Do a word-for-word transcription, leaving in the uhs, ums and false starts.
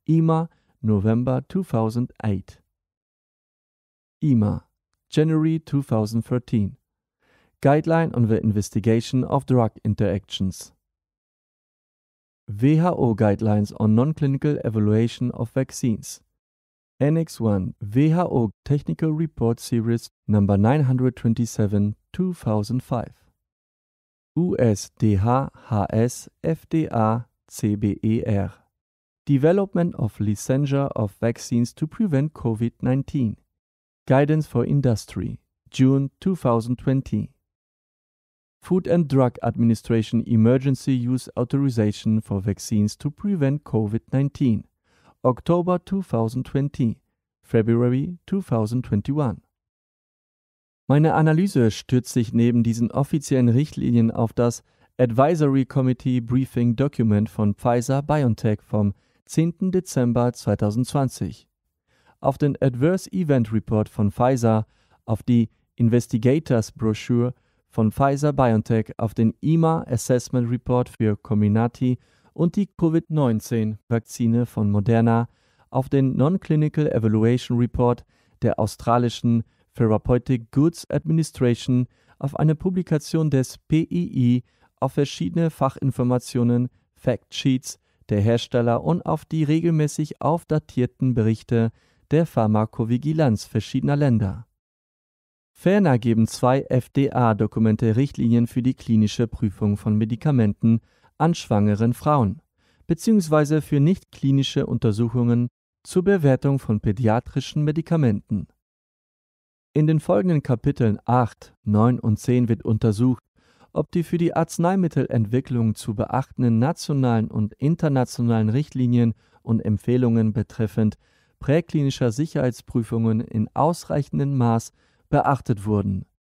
E M A, November two thousand eight. E M A, January two thousand thirteen. Guideline on the Investigation of Drug Interactions. W H O Guidelines on Non-Clinical Evaluation of Vaccines. Annex one W H O Technical Report Series number nine hundred twenty-seven, two thousand five. U S D H H S F D A C B E R. Development of Licensure of Vaccines to Prevent COVID nineteen. Guidance for Industry, June two thousand twenty. Food and Drug Administration Emergency Use Authorization for Vaccines to Prevent COVID nineteen, October two thousand twenty, February two thousand twenty-one. Meine Analyse stützt sich neben diesen offiziellen Richtlinien auf das Advisory Committee Briefing Document von Pfizer-BioNTech vom zehnten Dezember zweitausendzwanzig, auf den Adverse Event Report von Pfizer, auf die Investigators Brochure von Pfizer-BioNTech, auf den E M A Assessment Report für Comirnaty und die Covid neunzehn Vakzine von Moderna, auf den Non-Clinical Evaluation Report der australischen Therapeutic Goods Administration, auf eine Publikation des P I I, auf verschiedene Fachinformationen, Factsheets der Hersteller und auf die regelmäßig aufdatierten Berichte der Pharmakovigilanz verschiedener Länder. Ferner geben zwei F D A-Dokumente Richtlinien für die klinische Prüfung von Medikamenten an schwangeren Frauen, beziehungsweise für nicht-klinische Untersuchungen zur Bewertung von pädiatrischen Medikamenten. In den folgenden Kapiteln acht, neun und zehn wird untersucht, ob die für die Arzneimittelentwicklung zu beachtenden nationalen und internationalen Richtlinien und Empfehlungen betreffend präklinischer Sicherheitsprüfungen in ausreichendem Maß beachtet wurden.